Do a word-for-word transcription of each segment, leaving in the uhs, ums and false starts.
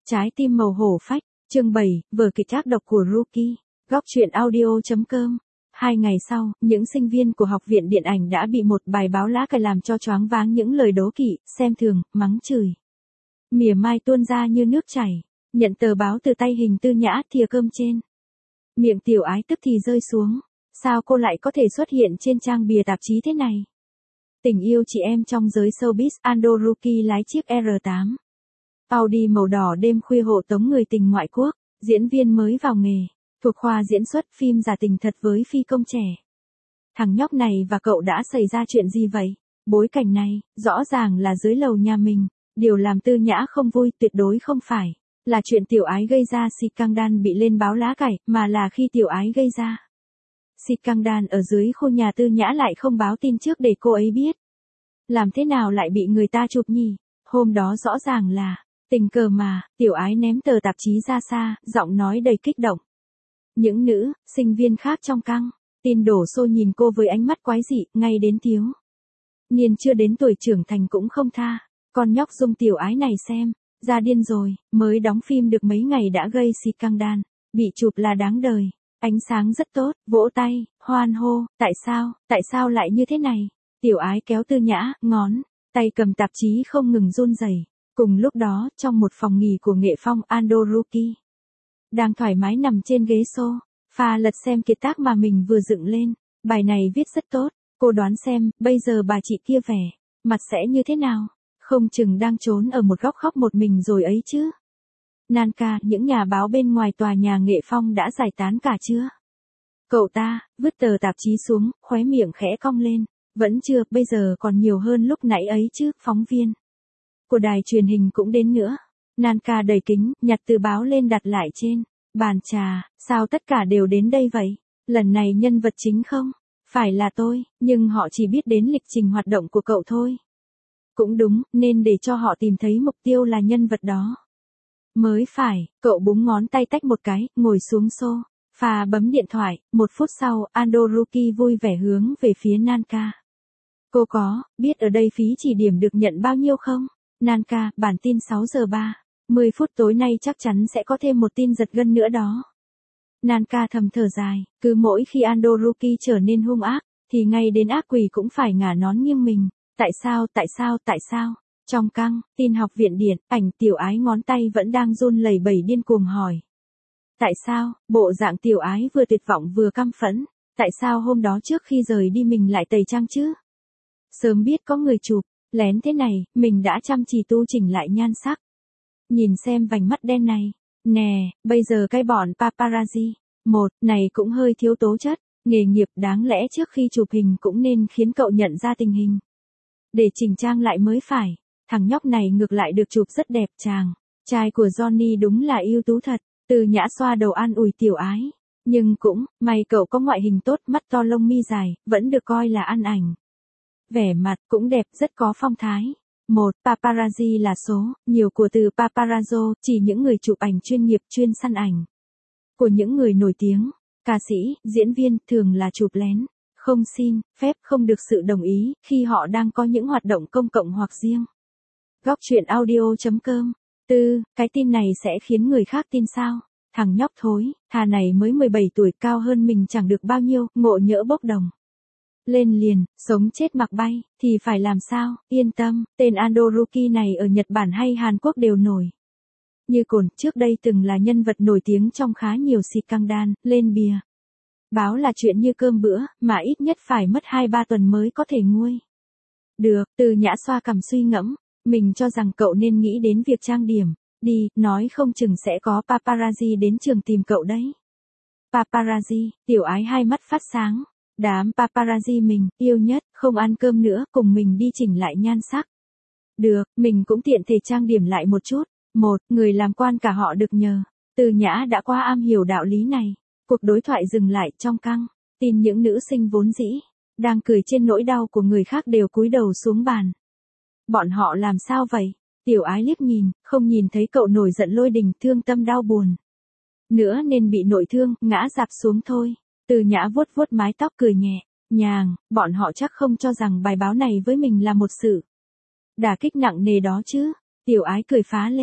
Trái tim màu hổ phách, chương bảy, vở kịch ác độc của Rookie, góc truyện audio.com. Hai ngày sau, những sinh viên của học viện điện ảnh đã bị một bài báo lá cải làm cho choáng váng những lời đố kỵ, xem thường, mắng chửi. Mỉa mai tuôn ra như nước chảy, nhận tờ báo từ tay Hình Tư Nhã thìa cơm trên. Miệng Tiểu Ái tức thì rơi xuống, sao cô lại có thể xuất hiện trên trang bìa tạp chí thế này? Tình yêu chị em trong giới showbiz, Ando Rookie lái chiếc R tám. Audi màu đỏ đêm khuya hộ tống người tình ngoại quốc, diễn viên mới vào nghề, thuộc khoa diễn xuất phim giả tình thật với phi công trẻ. Thằng nhóc này và cậu đã xảy ra chuyện gì vậy? Bối cảnh này, rõ ràng là dưới lầu nhà mình, điều làm Tư Nhã không vui tuyệt đối không phải là chuyện Tiểu Ái gây ra scandal bị lên báo lá cải, mà là khi Tiểu Ái gây ra scandal ở dưới khu nhà Tư Nhã lại không báo tin trước để cô ấy biết. Làm thế nào lại bị người ta chụp nhỉ? Hôm đó rõ ràng là tình cờ mà. Tiểu Ái ném tờ tạp chí ra xa, giọng nói đầy kích động. Những nữ sinh viên khác trong căng tin đổ xô nhìn cô với ánh mắt quái dị, ngay đến thiếu niên chưa đến tuổi trưởng thành cũng không tha. Con nhóc Dung Tiểu Ái này xem ra điên rồi, mới đóng phim được mấy ngày đã gây scandal, bị chụp là đáng đời. Ánh sáng rất tốt, vỗ tay, hoan hô. Tại sao, tại sao lại như thế này? Tiểu Ái kéo Tư Nhã, ngón tay cầm tạp chí không ngừng run rẩy. Cùng lúc đó, trong một phòng nghỉ của nghệ phong, Ando Rookie đang thoải mái nằm trên ghế sofa lật xem kiệt tác mà mình vừa dựng lên. Bài này viết rất tốt, cô đoán xem, bây giờ bà chị kia vẻ mặt sẽ như thế nào? Không chừng đang trốn ở một góc khóc một mình rồi ấy chứ. Nanka, những nhà báo bên ngoài tòa nhà nghệ phong đã giải tán cả chưa? Cậu ta vứt tờ tạp chí xuống, khóe miệng khẽ cong lên. Vẫn chưa, bây giờ còn nhiều hơn lúc nãy ấy chứ. Phóng viên của đài truyền hình cũng đến nữa. Nanka đầy kính, nhặt tờ báo lên đặt lại trên bàn trà. Sao tất cả đều đến đây vậy? Lần này nhân vật chính không phải là tôi, nhưng họ chỉ biết đến lịch trình hoạt động của cậu thôi. Cũng đúng, nên để cho họ tìm thấy mục tiêu là nhân vật đó mới phải. Cậu búng ngón tay tách một cái, ngồi xuống sofa bấm điện thoại. Một phút sau, Ando Rookie vui vẻ hướng về phía Nanka. Cô có biết ở đây phí chỉ điểm được nhận bao nhiêu không? Nanka, bản tin sáu giờ ba mươi phút tối nay chắc chắn sẽ có thêm một tin giật gân nữa đó. Nanka thầm thở dài, cứ mỗi khi Ando Rookie trở nên hung ác, thì ngay đến ác quỷ cũng phải ngả nón nghiêng mình. Tại sao, tại sao, tại sao? Trong căng tin học viện điện ảnh, Tiểu Ái ngón tay vẫn đang run lẩy bẩy điên cuồng hỏi. Tại sao? Bộ dạng Tiểu Ái vừa tuyệt vọng vừa căm phẫn. Tại sao hôm đó trước khi rời đi mình lại tẩy trang chứ? Sớm biết có người chụp lén thế này, mình đã chăm chỉ tu chỉnh lại nhan sắc. Nhìn xem vành mắt đen này. Nè, bây giờ cái bọn paparazzi một này cũng hơi thiếu tố chất nghề nghiệp, đáng lẽ trước khi chụp hình cũng nên khiến cậu nhận ra tình hình để chỉnh trang lại mới phải. Thằng nhóc này ngược lại được chụp rất đẹp. Chàng trai của Johnny đúng là ưu tú thật. Từ Nhã xoa đầu an ủi Tiểu Ái. Nhưng cũng may cậu có ngoại hình tốt, mắt to lông mi dài, vẫn được coi là ăn ảnh. Vẻ mặt cũng đẹp, rất có phong thái. Một, paparazzi là số nhiều của từ paparazzo, chỉ những người chụp ảnh chuyên nghiệp chuyên săn ảnh của những người nổi tiếng. Ca sĩ, diễn viên thường là chụp lén, không xin phép, không được sự đồng ý khi họ đang có những hoạt động công cộng hoặc riêng. Góc truyện audio.com. Tư, cái tin này sẽ khiến người khác tin sao? Thằng nhóc thối thà này mới mười bảy tuổi, cao hơn mình chẳng được bao nhiêu, ngộ nhỡ bốc đồng lên liền, sống chết mặc bay, thì phải làm sao? Yên tâm, tên Ando Rookie này ở Nhật Bản hay Hàn Quốc đều nổi như cồn. Trước đây từng là nhân vật nổi tiếng trong khá nhiều scandal, lên bìa báo là chuyện như cơm bữa, mà ít nhất phải mất hai ba tuần mới có thể nguôi được. Từ Nhã xoa cằm suy ngẫm, mình cho rằng cậu nên nghĩ đến việc trang điểm đi, nói không chừng sẽ có paparazzi đến trường tìm cậu đấy. Paparazzi? Tiểu Ái hai mắt phát sáng. Đám paparazzi mình yêu nhất, không ăn cơm nữa, cùng mình đi chỉnh lại nhan sắc. Được, mình cũng tiện thể trang điểm lại một chút. Một, người làm quan cả họ được nhờ. Từ Nhã đã qua am hiểu đạo lý này. Cuộc đối thoại dừng lại trong căng tin những nữ sinh vốn dĩ đang cười trên nỗi đau của người khác đều cúi đầu xuống bàn. Bọn họ làm sao vậy? Tiểu Ái liếc nhìn, không nhìn thấy cậu nổi giận lôi đình, thương tâm đau buồn nữa nên bị nội thương, ngã rạp xuống thôi. Từ Nhã vuốt vuốt mái tóc cười nhẹ nhàng, bọn họ chắc không cho rằng bài báo này với mình là một sự đả kích nặng nề đó chứ. Tiểu Ái cười phá lên,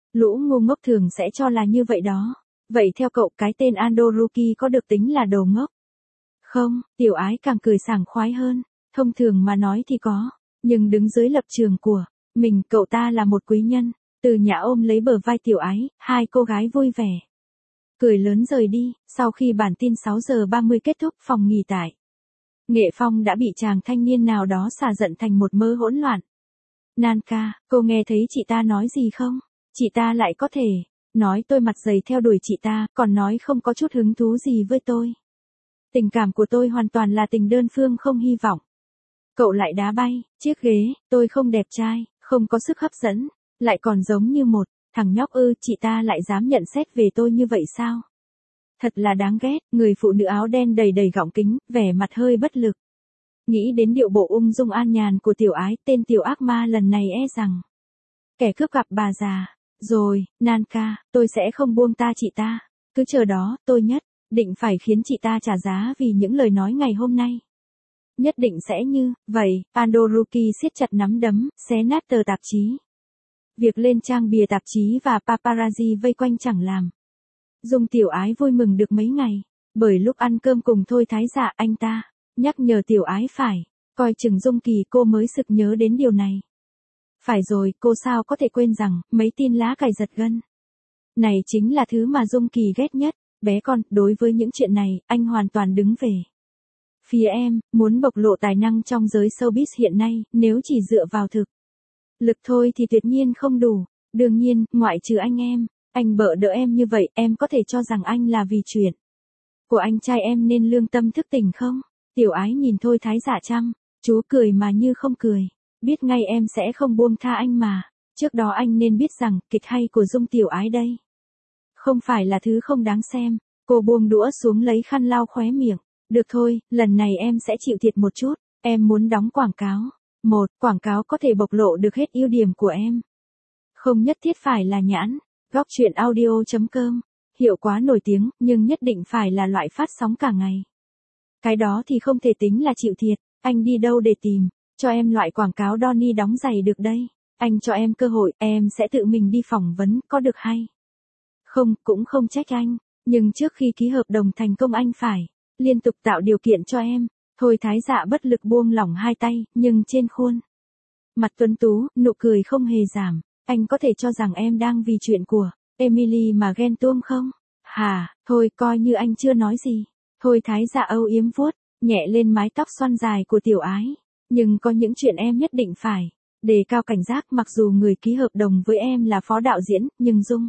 Lũ ngu ngốc thường sẽ cho là như vậy đó. Vậy theo cậu cái tên Andoruki có được tính là đồ ngốc? Không, tiểu ái càng cười sảng khoái hơn. Thông thường mà nói thì có. Nhưng đứng dưới lập trường của mình, cậu ta là một quý nhân. Từ Nhã ôm lấy bờ vai tiểu ái, hai cô gái vui vẻ cười lớn rời đi. Sau khi bản tin sáu giờ ba mươi kết thúc, phòng nghỉ tại Nghệ Phong đã bị chàng thanh niên nào đó xả giận thành một mớ hỗn loạn. Nan ca, cô nghe thấy chị ta nói gì không? Chị ta lại có thể nói tôi mặt dày theo đuổi chị ta, còn nói không có chút hứng thú gì với tôi. Tình cảm của tôi hoàn toàn là tình đơn phương không hy vọng. Cậu lại đá bay chiếc ghế, tôi không đẹp trai, không có sức hấp dẫn, lại còn giống như một thằng nhóc ư, chị ta lại dám nhận xét về tôi như vậy sao? Thật là đáng ghét. Người phụ nữ áo đen đầy đầy gọng kính, vẻ mặt hơi bất lực. Nghĩ đến điệu bộ ung dung an nhàn của tiểu ái, tên tiểu ác ma lần này e rằng kẻ cướp gặp bà già. Rồi, Nan ca, tôi sẽ không buông ta chị ta. Cứ chờ đó, tôi nhất định phải khiến chị ta trả giá vì những lời nói ngày hôm nay. Nhất định sẽ như vậy. Andoruki siết chặt nắm đấm, xé nát tờ tạp chí. Việc lên trang bìa tạp chí và paparazzi vây quanh chẳng làm Dung tiểu ái vui mừng được mấy ngày. Bởi lúc ăn cơm cùng Thôi Thái Dạ, anh ta nhắc nhở tiểu ái phải coi chừng Dung Kỳ, cô mới sực nhớ đến điều này. Phải rồi, cô sao có thể quên rằng mấy tin lá cải giật gân này chính là thứ mà Dung Kỳ ghét nhất. Bé con, đối với những chuyện này, anh hoàn toàn đứng về phía em. Muốn bộc lộ tài năng trong giới showbiz hiện nay, nếu chỉ dựa vào thực lực thôi thì tuyệt nhiên không đủ. Đương nhiên, ngoại trừ anh em, anh bợ đỡ em như vậy, em có thể cho rằng anh là vì chuyện của anh trai em nên lương tâm thức tỉnh không? Tiểu ái nhìn Thôi Thái Dạ chăm chú cười mà như không cười. Biết ngay em sẽ không buông tha anh mà. Trước đó anh nên biết rằng, kịch hay của Dung tiểu ái đây không phải là thứ không đáng xem. Cô buông đũa xuống lấy khăn lau khóe miệng. Được thôi, lần này em sẽ chịu thiệt một chút. Em muốn đóng quảng cáo. Một, quảng cáo có thể bộc lộ được hết ưu điểm của em. Không nhất thiết phải là nhãn. Góc truyện audio chấm com. Hiệu quả nổi tiếng, nhưng nhất định phải là loại phát sóng cả ngày. Cái đó thì không thể tính là chịu thiệt. Anh đi đâu để tìm cho em loại quảng cáo Donny đóng giày được đây? Anh cho em cơ hội, em sẽ tự mình đi phỏng vấn, có được hay không? Cũng không trách anh. Nhưng trước khi ký hợp đồng thành công anh phải liên tục tạo điều kiện cho em. Thôi Thái Dạ bất lực buông lỏng hai tay, nhưng trên khuôn mặt tuấn tú, nụ cười không hề giảm. Anh có thể cho rằng em đang vì chuyện của Emily mà ghen tuông không? Hà, thôi coi như anh chưa nói gì. Thôi Thái Dạ âu yếm vuốt nhẹ lên mái tóc xoăn dài của tiểu ái. Nhưng có những chuyện em nhất định phải đề cao cảnh giác. Mặc dù người ký hợp đồng với em là phó đạo diễn, nhưng Dung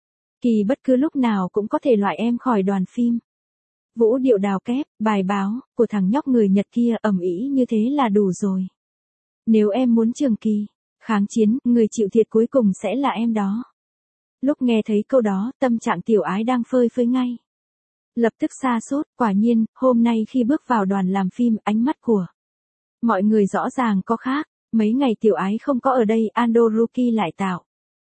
Kỳ bất cứ lúc nào cũng có thể loại em khỏi đoàn phim. Vũ điệu đào kép, bài báo của thằng nhóc người Nhật kia ầm ĩ như thế là đủ rồi. Nếu em muốn trường kỳ kháng chiến, người chịu thiệt cuối cùng sẽ là em đó. Lúc nghe thấy câu đó, tâm trạng tiểu ái đang phơi phới ngay lập tức sa sút. Quả nhiên, hôm nay khi bước vào đoàn làm phim, ánh mắt của mọi người rõ ràng có khác. Mấy ngày tiểu ái không có ở đây, Andoruki lại tạo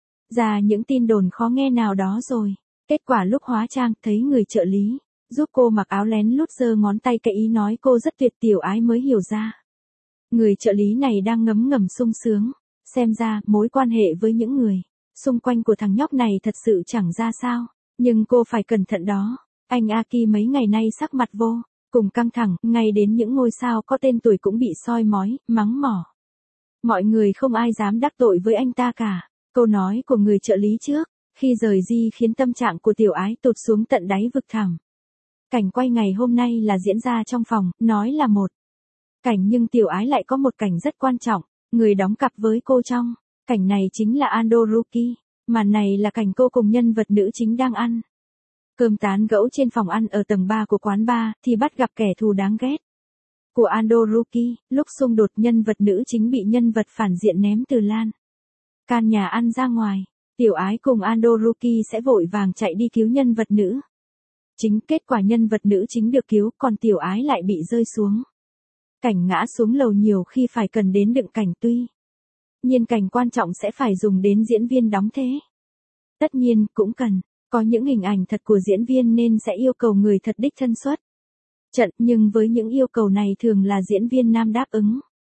ra những tin đồn khó nghe nào đó rồi. Kết quả lúc hóa trang, thấy người trợ lý giúp cô mặc áo lén lút giơ ngón tay cái ý nói cô rất tuyệt, tiểu ái mới hiểu ra. Người trợ lý này đang ngấm ngầm sung sướng. Xem ra, mối quan hệ với những người xung quanh của thằng nhóc này thật sự chẳng ra sao. Nhưng cô phải cẩn thận đó. Anh Aki mấy ngày nay sắc mặt vô cùng căng thẳng, ngay đến những ngôi sao có tên tuổi cũng bị soi mói, mắng mỏ. Mọi người không ai dám đắc tội với anh ta cả. Câu nói của người trợ lý trước khi rời đi khiến tâm trạng của tiểu ái tụt xuống tận đáy vực thẳm. Cảnh quay ngày hôm nay là diễn ra trong phòng, nói là một cảnh nhưng tiểu ái lại có một cảnh rất quan trọng. Người đóng cặp với cô trong cảnh này chính là Andoruki. Màn này là cảnh cô cùng nhân vật nữ chính đang ăn cơm tán gẫu trên phòng ăn ở tầng ba của quán bar, thì bắt gặp kẻ thù đáng ghét của Andoruki. Lúc xung đột, nhân vật nữ chính bị nhân vật phản diện ném từ lan can nhà ăn ra ngoài. Tiểu ái cùng Andoruki sẽ vội vàng chạy đi cứu nhân vật nữ chính. Kết quả nhân vật nữ chính được cứu, còn tiểu ái lại bị rơi xuống cảnh ngã xuống lầu, nhiều khi phải cần đến đựng cảnh. Tuy nhiên cảnh quan trọng sẽ phải dùng đến diễn viên đóng thế. Tất nhiên, cũng cần có những hình ảnh thật của diễn viên nên sẽ yêu cầu người thật đích thân xuất trận, nhưng với những yêu cầu này thường là diễn viên nam đáp ứng.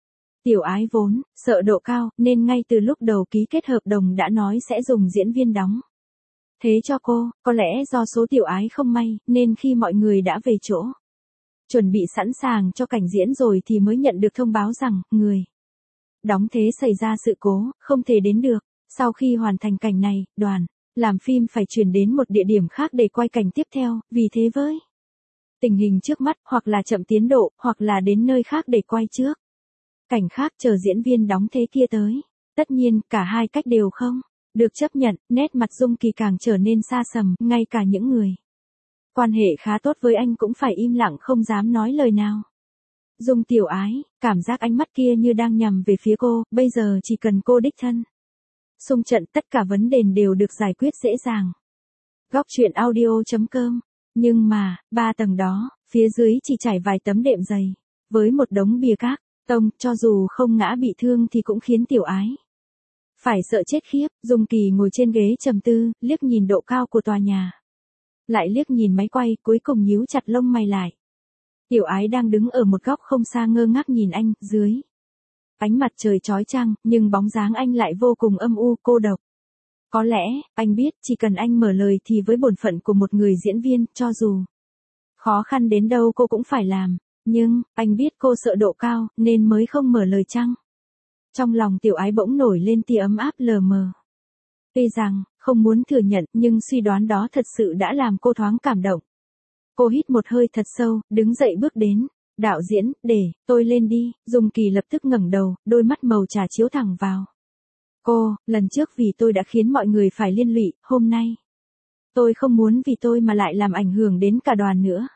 Tiểu Ái vốn sợ độ cao, nên ngay từ lúc đầu ký kết hợp đồng đã nói sẽ dùng diễn viên đóng. Thế cho cô, có lẽ do số Tiểu Ái không may, nên khi mọi người đã về chỗ, chuẩn bị sẵn sàng cho cảnh diễn rồi thì mới nhận được thông báo rằng, người đóng thế xảy ra sự cố, không thể đến được. Sau khi hoàn thành cảnh này, đoàn làm phim phải chuyển đến một địa điểm khác để quay cảnh tiếp theo, vì thế với tình hình trước mắt, hoặc là chậm tiến độ, hoặc là đến nơi khác để quay trước cảnh khác chờ diễn viên đóng thế kia tới. Tất nhiên, cả hai cách đều không được chấp nhận, nét mặt Dung Kỳ càng trở nên xa sầm, ngay cả những người quan hệ khá tốt với anh cũng phải im lặng không dám nói lời nào. Dung Tiểu Ái, cảm giác ánh mắt kia như đang nhằm về phía cô, bây giờ chỉ cần cô đích thân xung trận, tất cả vấn đề đều được giải quyết dễ dàng. Góc truyện audio chấm com. Nhưng mà, ba tầng đó, phía dưới chỉ trải vài tấm đệm dày, với một đống bìa cát tông, cho dù không ngã bị thương thì cũng khiến Tiểu Ái phải sợ chết khiếp. Dung Kỳ ngồi trên ghế trầm tư, liếc nhìn độ cao của tòa nhà, lại liếc nhìn máy quay, cuối cùng nhíu chặt lông mày lại. Tiểu Ái đang đứng ở một góc không xa ngơ ngác nhìn anh, dưới ánh mặt trời chói chang, nhưng bóng dáng anh lại vô cùng âm u, cô độc. Có lẽ, anh biết, chỉ cần anh mở lời thì với bổn phận của một người diễn viên, cho dù khó khăn đến đâu cô cũng phải làm. Nhưng, anh biết cô sợ độ cao, nên mới không mở lời chăng? Trong lòng Tiểu Ái bỗng nổi lên tia ấm áp lờ mờ. Tuy rằng, không muốn thừa nhận, nhưng suy đoán đó thật sự đã làm cô thoáng cảm động. Cô hít một hơi thật sâu, đứng dậy bước đến. Đạo diễn, để tôi lên đi. Dung Kỳ lập tức ngẩng đầu, đôi mắt màu trà chiếu thẳng vào cô. Lần trước vì tôi đã khiến mọi người phải liên lụy, hôm nay tôi không muốn vì tôi mà lại làm ảnh hưởng đến cả đoàn nữa.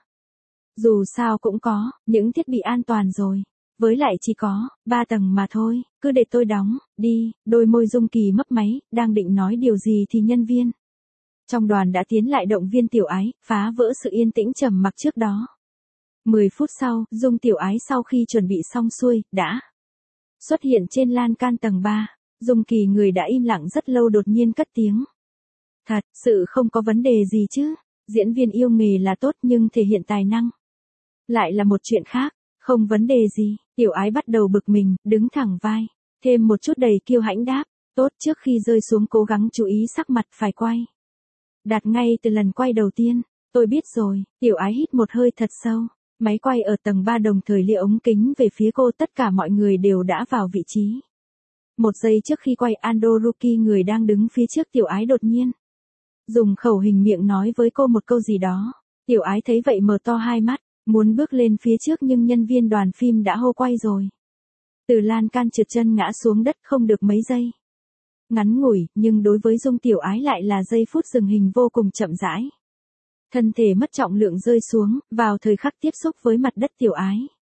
Dù sao cũng có những thiết bị an toàn rồi, với lại chỉ có ba tầng mà thôi, cứ để tôi đóng đi. Đôi môi Dung Kỳ mấp máy, đang định nói điều gì thì nhân viên trong đoàn đã tiến lại động viên Tiểu Ái, phá vỡ sự yên tĩnh trầm mặc trước đó. Mười phút sau, Dung Tiểu Ái sau khi chuẩn bị xong xuôi, đã xuất hiện trên lan can tầng ba. Dung Kỳ người đã im lặng rất lâu đột nhiên cất tiếng. Thật sự không có vấn đề gì chứ? Diễn viên yêu nghề là tốt nhưng thể hiện tài năng lại là một chuyện khác. Không vấn đề gì. Tiểu Ái bắt đầu bực mình, đứng thẳng vai, thêm một chút đầy kiêu hãnh đáp. Tốt, trước khi rơi xuống cố gắng chú ý sắc mặt phải quay đạt ngay từ lần quay đầu tiên. Tôi biết rồi. Tiểu Ái hít một hơi thật sâu. Máy quay ở tầng ba đồng thời lia ống kính về phía cô, tất cả mọi người đều đã vào vị trí. Một giây trước khi quay, Andoruki người đang đứng phía trước Tiểu Ái đột nhiên dùng khẩu hình miệng nói với cô một câu gì đó. Tiểu Ái thấy vậy mở to hai mắt, muốn bước lên phía trước nhưng nhân viên đoàn phim đã hô quay rồi. Từ lan can trượt chân ngã xuống đất không được mấy giây. Ngắn ngủi, nhưng đối với Dung Tiểu Ái lại là giây phút dừng hình vô cùng chậm rãi. Thân thể mất trọng lượng rơi xuống, vào thời khắc tiếp xúc với mặt đất Tiểu Ái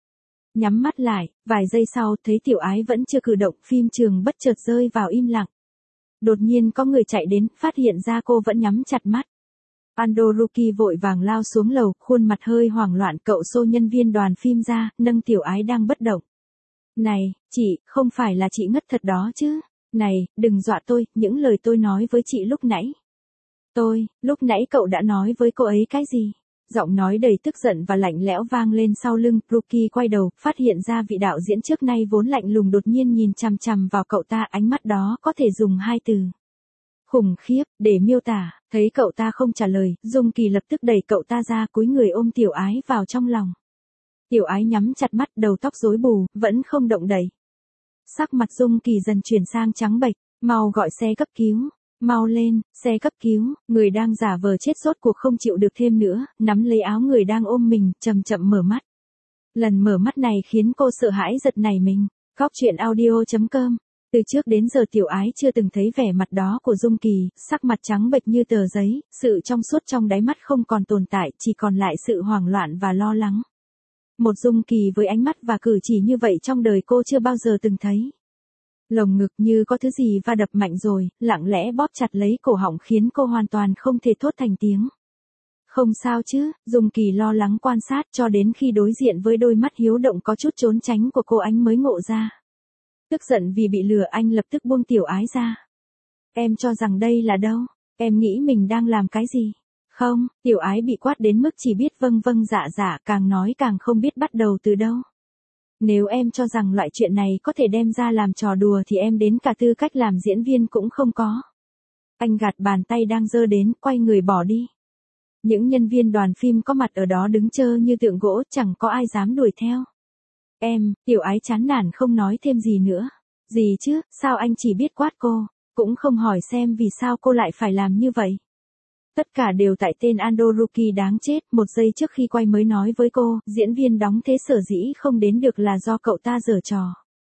nhắm mắt lại, vài giây sau thấy Tiểu Ái vẫn chưa cử động, phim trường bất chợt rơi vào im lặng. Đột nhiên có người chạy đến, phát hiện ra cô vẫn nhắm chặt mắt. Andoruki vội vàng lao xuống lầu, khuôn mặt hơi hoảng loạn, cậu xô nhân viên đoàn phim ra, nâng Tiểu Ái đang bất động. Này, chị, không phải là chị ngất thật đó chứ? Này, đừng dọa tôi, những lời tôi nói với chị lúc nãy. Tôi, lúc nãy cậu đã nói với cô ấy cái gì? Giọng nói đầy tức giận và lạnh lẽo vang lên sau lưng. Ruki quay đầu, phát hiện ra vị đạo diễn trước nay vốn lạnh lùng đột nhiên nhìn chằm chằm vào cậu ta, ánh mắt đó có thể dùng hai từ khủng khiếp để miêu tả. Thấy cậu ta không trả lời, Dung Kỳ lập tức đẩy cậu ta ra, cúi người ôm Tiểu Ái vào trong lòng. Tiểu Ái nhắm chặt mắt, đầu tóc rối bù, vẫn không động đậy. Sắc mặt Dung Kỳ dần chuyển sang trắng bệch. Mau gọi xe cấp cứu. Mau lên, xe cấp cứu. Người đang giả vờ chết rốt cuộc không chịu được thêm nữa, nắm lấy áo người đang ôm mình, chậm chậm mở mắt. Lần mở mắt này khiến cô sợ hãi giật nảy mình. Góc truyện audio chấm com. Từ trước đến giờ Tiểu Ái chưa từng thấy vẻ mặt đó của Dung Kỳ, sắc mặt trắng bệch như tờ giấy, sự trong suốt trong đáy mắt không còn tồn tại, chỉ còn lại sự hoảng loạn và lo lắng. Một Dung Kỳ với ánh mắt và cử chỉ như vậy trong đời cô chưa bao giờ từng thấy. Lồng ngực như có thứ gì va đập mạnh rồi, lặng lẽ bóp chặt lấy cổ họng khiến cô hoàn toàn không thể thốt thành tiếng. Không sao chứ? Dung Kỳ lo lắng quan sát cho đến khi đối diện với đôi mắt hiếu động có chút trốn tránh của cô, anh mới ngộ ra. Tức giận vì bị lừa, anh lập tức buông Tiểu Ái ra. Em cho rằng đây là đâu? Em nghĩ mình đang làm cái gì? Không, Tiểu Ái bị quát đến mức chỉ biết vâng vâng dạ dạ, càng nói càng không biết bắt đầu từ đâu. Nếu em cho rằng loại chuyện này có thể đem ra làm trò đùa thì em đến cả tư cách làm diễn viên cũng không có. Anh gạt bàn tay đang giơ đến, quay người bỏ đi. Những nhân viên đoàn phim có mặt ở đó đứng chơ như tượng gỗ, chẳng có ai dám đuổi theo. Em, Tiểu Ái chán nản không nói thêm gì nữa. Gì chứ, sao anh chỉ biết quát cô, cũng không hỏi xem vì sao cô lại phải làm như vậy. Tất cả đều tại tên Andoruki đáng chết, một giây trước khi quay mới nói với cô, diễn viên đóng thế sở dĩ không đến được là do cậu ta giở trò.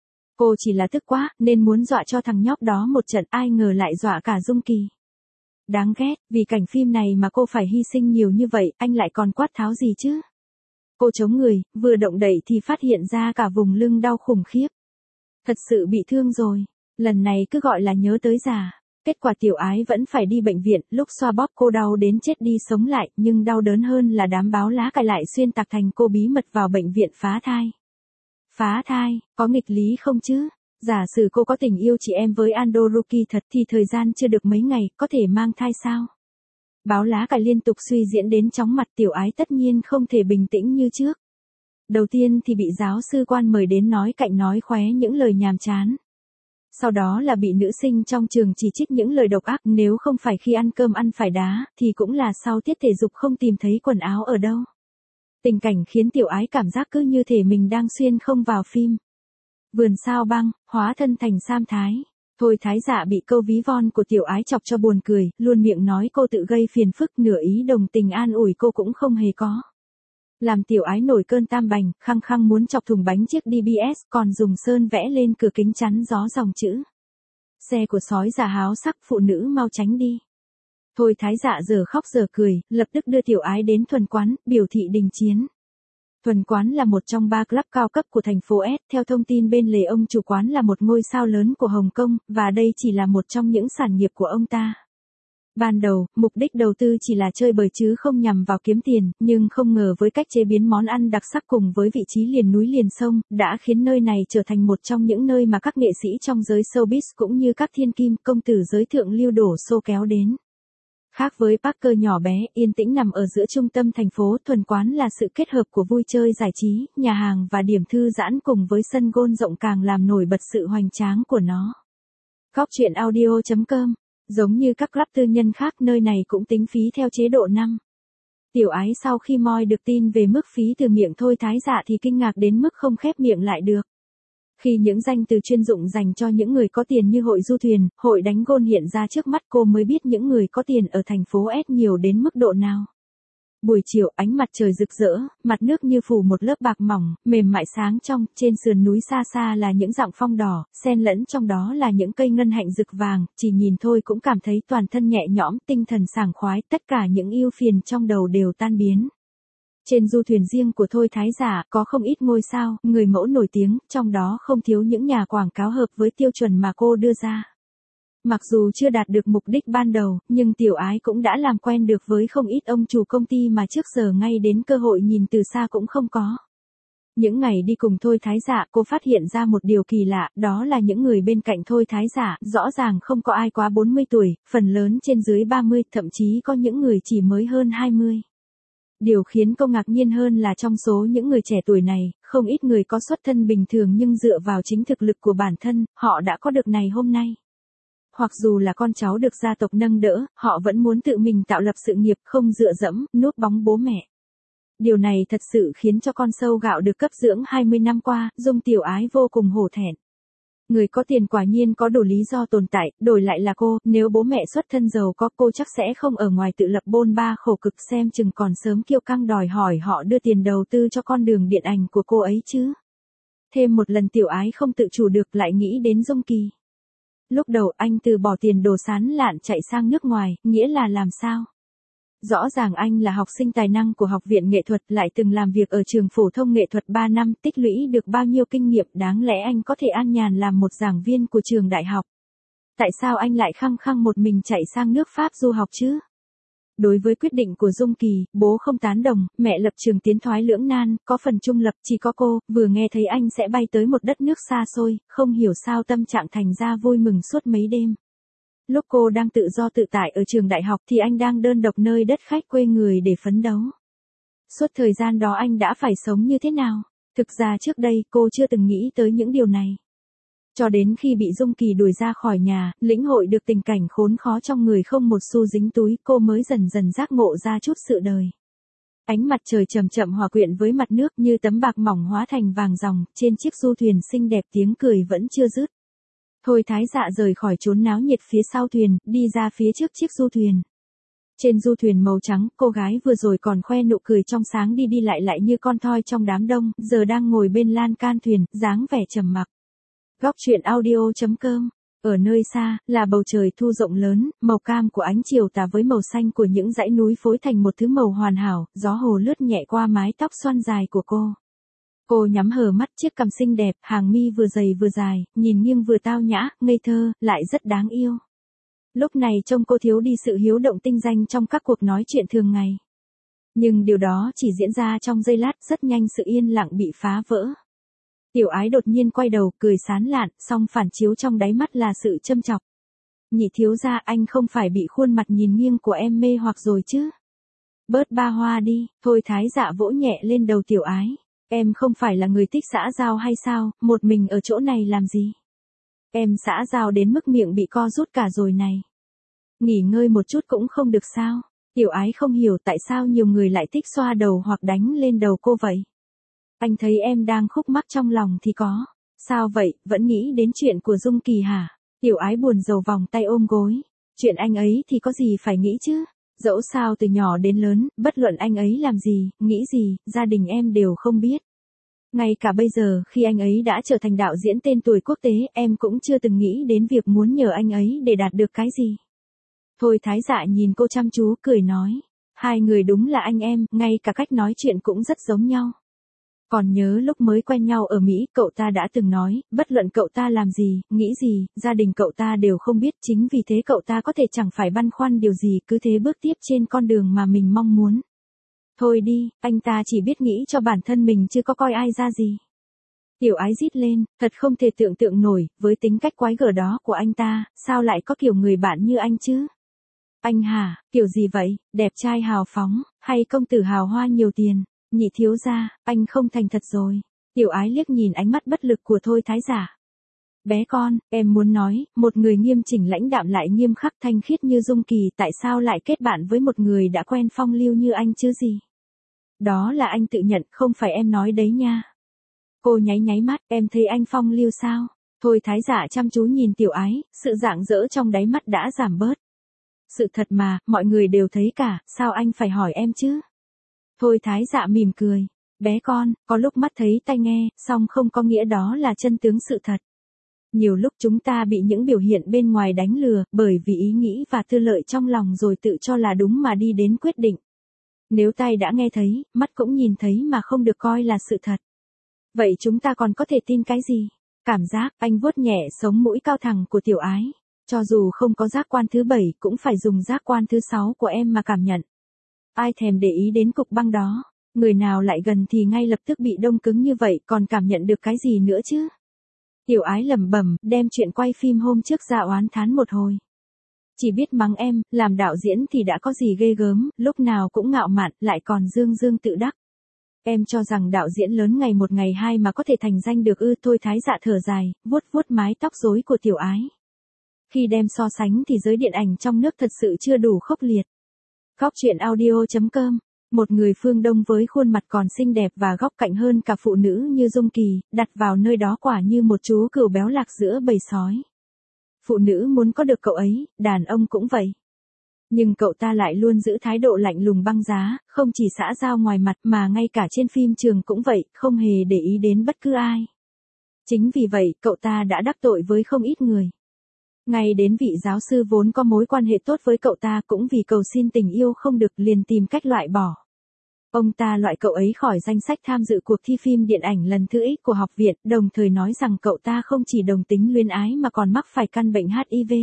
Cô chỉ là tức quá, nên muốn dọa cho thằng nhóc đó một trận, ai ngờ lại dọa cả Dung Kỳ. Đáng ghét, vì cảnh phim này mà cô phải hy sinh nhiều như vậy, anh lại còn quát tháo gì chứ? Cô chống người, vừa động đậy thì phát hiện ra cả vùng lưng đau khủng khiếp. Thật sự bị thương rồi, lần này cứ gọi là nhớ tới già. Kết quả Tiểu Ái vẫn phải đi bệnh viện, lúc xoa bóp cô đau đến chết đi sống lại, nhưng đau đớn hơn là đám báo lá cải lại xuyên tạc thành cô bí mật vào bệnh viện phá thai. Phá thai, có nghịch lý không chứ? Giả sử cô có tình yêu chị em với Andoruki thật thì thời gian chưa được mấy ngày, có thể mang thai sao? Báo lá cải liên tục suy diễn đến chóng mặt, Tiểu Ái tất nhiên không thể bình tĩnh như trước. Đầu tiên thì bị giáo sư quan mời đến nói cạnh nói khóe những lời nhàm chán. Sau đó là bị nữ sinh trong trường chỉ trích những lời độc ác, nếu không phải khi ăn cơm ăn phải đá, thì cũng là sau tiết thể dục không tìm thấy quần áo ở đâu. Tình cảnh khiến Tiểu Ái cảm giác cứ như thể mình đang xuyên không vào phim. Vườn sao băng, hóa thân thành Sam Thái. Thôi Thái Dạ bị câu ví von của Tiểu Ái chọc cho buồn cười, luôn miệng nói cô tự gây phiền phức, nửa ý đồng tình an ủi cô cũng không hề có. Làm Tiểu Ái nổi cơn tam bành, khăng khăng muốn chọc thùng bánh chiếc đê bê ét, còn dùng sơn vẽ lên cửa kính chắn gió dòng chữ. Xe của sói già háo sắc, phụ nữ mau tránh đi. Thôi Thái Dạ giờ khóc giờ cười, lập tức đưa Tiểu Ái đến Thuần Quán, biểu thị đình chiến. Thuần Quán là một trong ba club cao cấp của thành phố S, theo thông tin bên lề ông chủ quán là một ngôi sao lớn của Hồng Kông, và đây chỉ là một trong những sản nghiệp của ông ta. Ban đầu, mục đích đầu tư chỉ là chơi bời chứ không nhằm vào kiếm tiền, nhưng không ngờ với cách chế biến món ăn đặc sắc cùng với vị trí liền núi liền sông, đã khiến nơi này trở thành một trong những nơi mà các nghệ sĩ trong giới showbiz cũng như các thiên kim, công tử giới thượng lưu đổ xô kéo đến. Khác với Parker nhỏ bé, yên tĩnh nằm ở giữa trung tâm thành phố, Thuần Quán là sự kết hợp của vui chơi giải trí, nhà hàng và điểm thư giãn cùng với sân golf rộng càng làm nổi bật sự hoành tráng của nó. Góc truyện audio chấm com. Giống như các club tư nhân khác, nơi này cũng tính phí theo chế độ năm. Tiểu Ái sau khi moi được tin về mức phí từ miệng Thôi Thái Dạ thì kinh ngạc đến mức không khép miệng lại được. Khi những danh từ chuyên dụng dành cho những người có tiền như hội du thuyền, hội đánh gôn hiện ra trước mắt, cô mới biết những người có tiền ở thành phố S nhiều đến mức độ nào. Buổi chiều, ánh mặt trời rực rỡ, mặt nước như phủ một lớp bạc mỏng, mềm mại sáng trong, trên sườn núi xa xa là những dặng phong đỏ, xen lẫn trong đó là những cây ngân hạnh rực vàng, chỉ nhìn thôi cũng cảm thấy toàn thân nhẹ nhõm, tinh thần sảng khoái, tất cả những ưu phiền trong đầu đều tan biến. Trên du thuyền riêng của Thôi Thái Dạ, có không ít ngôi sao, người mẫu nổi tiếng, trong đó không thiếu những nhà quảng cáo hợp với tiêu chuẩn mà cô đưa ra. Mặc dù chưa đạt được mục đích ban đầu, nhưng Tiểu Ái cũng đã làm quen được với không ít ông chủ công ty mà trước giờ ngay đến cơ hội nhìn từ xa cũng không có. Những ngày đi cùng Thôi Thái Dạ, cô phát hiện ra một điều kỳ lạ, đó là những người bên cạnh Thôi Thái Dạ, rõ ràng không có ai quá bốn mươi tuổi, phần lớn trên dưới ba mươi, thậm chí có những người chỉ mới hơn hai mươi. Điều khiến cô ngạc nhiên hơn là trong số những người trẻ tuổi này, không ít người có xuất thân bình thường nhưng dựa vào chính thực lực của bản thân, họ đã có được này hôm nay. Hoặc dù là con cháu được gia tộc nâng đỡ, họ vẫn muốn tự mình tạo lập sự nghiệp, không dựa dẫm, núp bóng bố mẹ. Điều này thật sự khiến cho con sâu gạo được cấp dưỡng hai mươi năm qua, Dung Tiểu Ái vô cùng hổ thẹn. Người có tiền quả nhiên có đủ lý do tồn tại, đổi lại là cô, nếu bố mẹ xuất thân giàu có, cô chắc sẽ không ở ngoài tự lập bôn ba khổ cực, xem chừng còn sớm kiêu căng đòi hỏi họ đưa tiền đầu tư cho con đường điện ảnh của cô ấy chứ. Thêm một lần Tiểu Ái không tự chủ được lại nghĩ đến Dung Kỳ. Lúc đầu anh từ bỏ tiền đồ sán lạn chạy sang nước ngoài, nghĩa là làm sao? Rõ ràng anh là học sinh tài năng của Học viện Nghệ thuật, lại từng làm việc ở trường phổ thông nghệ thuật ba năm, tích lũy được bao nhiêu kinh nghiệm, đáng lẽ anh có thể an nhàn làm một giảng viên của trường đại học. Tại sao anh lại khăng khăng một mình chạy sang nước Pháp du học chứ? Đối với quyết định của Dung Kỳ, bố không tán đồng, mẹ lập trường tiến thoái lưỡng nan, có phần trung lập, chỉ có cô, vừa nghe thấy anh sẽ bay tới một đất nước xa xôi, không hiểu sao tâm trạng thành ra vui mừng suốt mấy đêm. Lúc cô đang tự do tự tại ở trường đại học thì anh đang đơn độc nơi đất khách quê người để phấn đấu. Suốt thời gian đó anh đã phải sống như thế nào? Thực ra trước đây cô chưa từng nghĩ tới những điều này. Cho đến khi bị Dung Kỳ đuổi ra khỏi nhà, lĩnh hội được tình cảnh khốn khó trong người không một xu dính túi, cô mới dần dần giác ngộ ra chút sự đời. Ánh mặt trời chậm chậm hòa quyện với mặt nước như tấm bạc mỏng hóa thành vàng ròng, trên chiếc du thuyền xinh đẹp tiếng cười vẫn chưa dứt. Thôi Thái Dạ rời khỏi chốn náo nhiệt phía sau thuyền, đi ra phía trước chiếc du thuyền. Trên du thuyền màu trắng, cô gái vừa rồi còn khoe nụ cười trong sáng đi đi lại lại như con thoi trong đám đông, giờ đang ngồi bên lan can thuyền, dáng vẻ trầm mặc. Góc truyện audio chấm com. Ở nơi xa, là bầu trời thu rộng lớn, màu cam của ánh chiều tà với màu xanh của những dãy núi phối thành một thứ màu hoàn hảo, gió hồ lướt nhẹ qua mái tóc xoăn dài của cô. Cô nhắm hờ mắt, chiếc cằm xinh đẹp, hàng mi vừa dày vừa dài, nhìn nghiêng vừa tao nhã, ngây thơ, lại rất đáng yêu. Lúc này trông cô thiếu đi sự hiếu động tinh danh trong các cuộc nói chuyện thường ngày. Nhưng điều đó chỉ diễn ra trong giây lát, rất nhanh sự yên lặng bị phá vỡ. Tiểu Ái đột nhiên quay đầu, cười sán lạn, song phản chiếu trong đáy mắt là sự châm chọc. Nhị thiếu gia, anh không phải bị khuôn mặt nhìn nghiêng của em mê hoặc rồi chứ? Bớt ba hoa đi. Thôi Thái Dạ vỗ nhẹ lên đầu Tiểu Ái. Em không phải là người thích xã giao hay sao, một mình ở chỗ này làm gì? Em xã giao đến mức miệng bị co rút cả rồi này. Nghỉ ngơi một chút cũng không được sao? Tiểu Ái không hiểu tại sao nhiều người lại thích xoa đầu hoặc đánh lên đầu cô vậy. Anh thấy em đang khúc mắc trong lòng thì có. Sao vậy, vẫn nghĩ đến chuyện của Dung Kỳ hả? Tiểu Ái buồn rầu vòng tay ôm gối. Chuyện anh ấy thì có gì phải nghĩ chứ? Dẫu sao từ nhỏ đến lớn, bất luận anh ấy làm gì, nghĩ gì, gia đình em đều không biết. Ngay cả bây giờ, khi anh ấy đã trở thành đạo diễn tên tuổi quốc tế, em cũng chưa từng nghĩ đến việc muốn nhờ anh ấy để đạt được cái gì. Thôi Thái Dạ nhìn cô chăm chú, cười nói. Hai người đúng là anh em, ngay cả cách nói chuyện cũng rất giống nhau. Còn nhớ lúc mới quen nhau ở Mỹ, cậu ta đã từng nói, bất luận cậu ta làm gì, nghĩ gì, gia đình cậu ta đều không biết, chính vì thế cậu ta có thể chẳng phải băn khoăn điều gì, cứ thế bước tiếp trên con đường mà mình mong muốn. Thôi đi, anh ta chỉ biết nghĩ cho bản thân mình chứ có coi ai ra gì. Tiểu Ái rít lên, thật không thể tưởng tượng nổi, với tính cách quái gở đó của anh ta, sao lại có kiểu người bạn như anh chứ? Anh hả, kiểu gì vậy, đẹp trai hào phóng, hay công tử hào hoa nhiều tiền? Nhị thiếu gia, anh không thành thật rồi. Tiểu Ái liếc nhìn ánh mắt bất lực của Thôi Thái Dạ. Bé con, em muốn nói, một người nghiêm chỉnh lãnh đạm lại nghiêm khắc thanh khiết như Dung Kỳ tại sao lại kết bạn với một người đã quen phong lưu như anh chứ gì? Đó là anh tự nhận, không phải em nói đấy nha. Cô nháy nháy mắt, em thấy anh phong lưu sao? Thôi Thái Dạ chăm chú nhìn Tiểu Ái, sự rạng rỡ trong đáy mắt đã giảm bớt. Sự thật mà, mọi người đều thấy cả, sao anh phải hỏi em chứ? Thôi Thái Dạ mỉm cười. Bé con, có lúc mắt thấy tai nghe, song không có nghĩa đó là chân tướng sự thật. Nhiều lúc chúng ta bị những biểu hiện bên ngoài đánh lừa, bởi vì ý nghĩ và tư lợi trong lòng rồi tự cho là đúng mà đi đến quyết định. Nếu tai đã nghe thấy, mắt cũng nhìn thấy mà không được coi là sự thật. Vậy chúng ta còn có thể tin cái gì? Cảm giác, anh vuốt nhẹ sống mũi cao thẳng của Tiểu Ái. Cho dù không có giác quan thứ bảy, cũng phải dùng giác quan thứ sáu của em mà cảm nhận. Ai thèm để ý đến cục băng đó, người nào lại gần thì ngay lập tức bị đông cứng như vậy, còn cảm nhận được cái gì nữa chứ? Tiểu Ái lẩm bẩm, đem chuyện quay phim hôm trước ra oán thán một hồi. Chỉ biết mắng em, làm đạo diễn thì đã có gì ghê gớm, lúc nào cũng ngạo mạn, lại còn dương dương tự đắc. Em cho rằng đạo diễn lớn ngày một ngày hai mà có thể thành danh được ư? Thôi Thái Dạ thở dài, vuốt vuốt mái tóc rối của Tiểu Ái. Khi đem so sánh thì giới điện ảnh trong nước thật sự chưa đủ khốc liệt. Góc truyện audio chấm com. Một người phương Đông với khuôn mặt còn xinh đẹp và góc cạnh hơn cả phụ nữ như Dung Kỳ, đặt vào nơi đó quả như một chú cừu béo lạc giữa bầy sói. Phụ nữ muốn có được cậu ấy, đàn ông cũng vậy. Nhưng cậu ta lại luôn giữ thái độ lạnh lùng băng giá, không chỉ xã giao ngoài mặt mà ngay cả trên phim trường cũng vậy, không hề để ý đến bất cứ ai. Chính vì vậy, cậu ta đã đắc tội với không ít người. Ngay đến vị giáo sư vốn có mối quan hệ tốt với cậu ta cũng vì cầu xin tình yêu không được liền tìm cách loại bỏ. Ông ta loại cậu ấy khỏi danh sách tham dự cuộc thi phim điện ảnh lần thứ X của học viện, đồng thời nói rằng cậu ta không chỉ đồng tính luyến ái mà còn mắc phải căn bệnh H I V.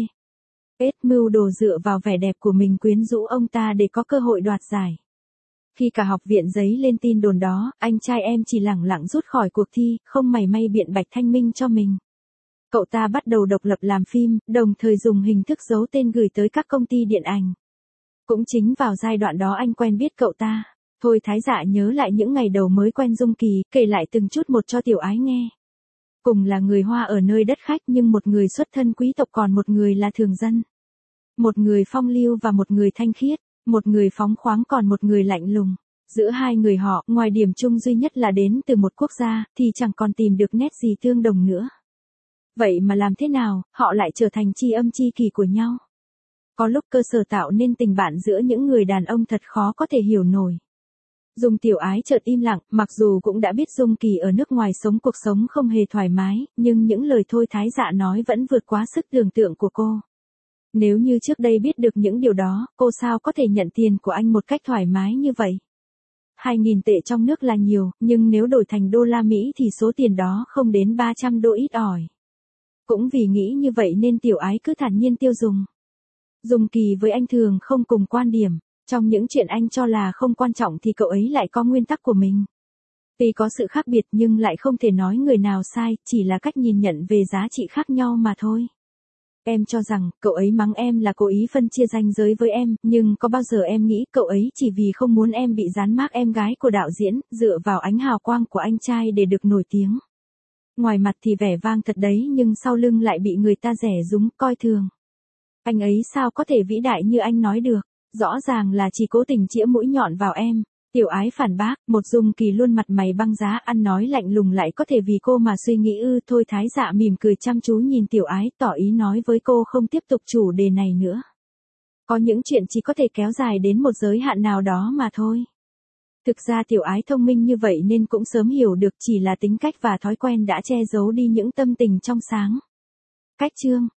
Ết mưu đồ dựa vào vẻ đẹp của mình quyến rũ ông ta để có cơ hội đoạt giải. Khi cả học viện giấy lên tin đồn đó, anh trai em chỉ lẳng lặng rút khỏi cuộc thi, không mảy may biện bạch thanh minh cho mình. Cậu ta bắt đầu độc lập làm phim, đồng thời dùng hình thức giấu tên gửi tới các công ty điện ảnh. Cũng chính vào giai đoạn đó anh quen biết cậu ta. Thôi Thái Dạ nhớ lại những ngày đầu mới quen Dung Kỳ, kể lại từng chút một cho Tiểu Ái nghe. Cùng là người Hoa ở nơi đất khách nhưng một người xuất thân quý tộc còn một người là thường dân. Một người phong lưu và một người thanh khiết, một người phóng khoáng còn một người lạnh lùng. Giữa hai người họ, ngoài điểm chung duy nhất là đến từ một quốc gia, thì chẳng còn tìm được nét gì tương đồng nữa. Vậy mà làm thế nào, họ lại trở thành tri âm tri kỷ của nhau? Có lúc cơ sở tạo nên tình bạn giữa những người đàn ông thật khó có thể hiểu nổi. Dung Tiểu Ái chợt im lặng, mặc dù cũng đã biết Dung Kỳ ở nước ngoài sống cuộc sống không hề thoải mái, nhưng những lời Thôi Thái Dạ nói vẫn vượt quá sức tưởng tượng của cô. Nếu như trước đây biết được những điều đó, cô sao có thể nhận tiền của anh một cách thoải mái như vậy? Hai nghìn tệ trong nước là nhiều, nhưng nếu đổi thành đô la Mỹ thì số tiền đó không đến ba trăm đô ít ỏi. Cũng vì nghĩ như vậy nên Tiểu Ái cứ thản nhiên tiêu dùng. Dung Kỳ với anh thường không cùng quan điểm. Trong những chuyện anh cho là không quan trọng thì cậu ấy lại có nguyên tắc của mình. Tuy có sự khác biệt nhưng lại không thể nói người nào sai, chỉ là cách nhìn nhận về giá trị khác nhau mà thôi. Em cho rằng, cậu ấy mắng em là cố ý phân chia ranh giới với em, nhưng có bao giờ em nghĩ cậu ấy chỉ vì không muốn em bị dán mác em gái của đạo diễn, dựa vào ánh hào quang của anh trai để được nổi tiếng. Ngoài mặt thì vẻ vang thật đấy nhưng sau lưng lại bị người ta rẻ rúng, coi thường. Anh ấy sao có thể vĩ đại như anh nói được? Rõ ràng là chỉ cố tình chĩa mũi nhọn vào em. Tiểu Ái phản bác, một Dung Kỳ luôn mặt mày băng giá, ăn nói lạnh lùng lại có thể vì cô mà suy nghĩ ư? Thôi Thái Dạ mỉm cười chăm chú nhìn Tiểu Ái, tỏ ý nói với cô không tiếp tục chủ đề này nữa. Có những chuyện chỉ có thể kéo dài đến một giới hạn nào đó mà thôi. Thực ra Tiểu Ái thông minh như vậy nên cũng sớm hiểu được, chỉ là tính cách và thói quen đã che giấu đi những tâm tình trong sáng. Cách chương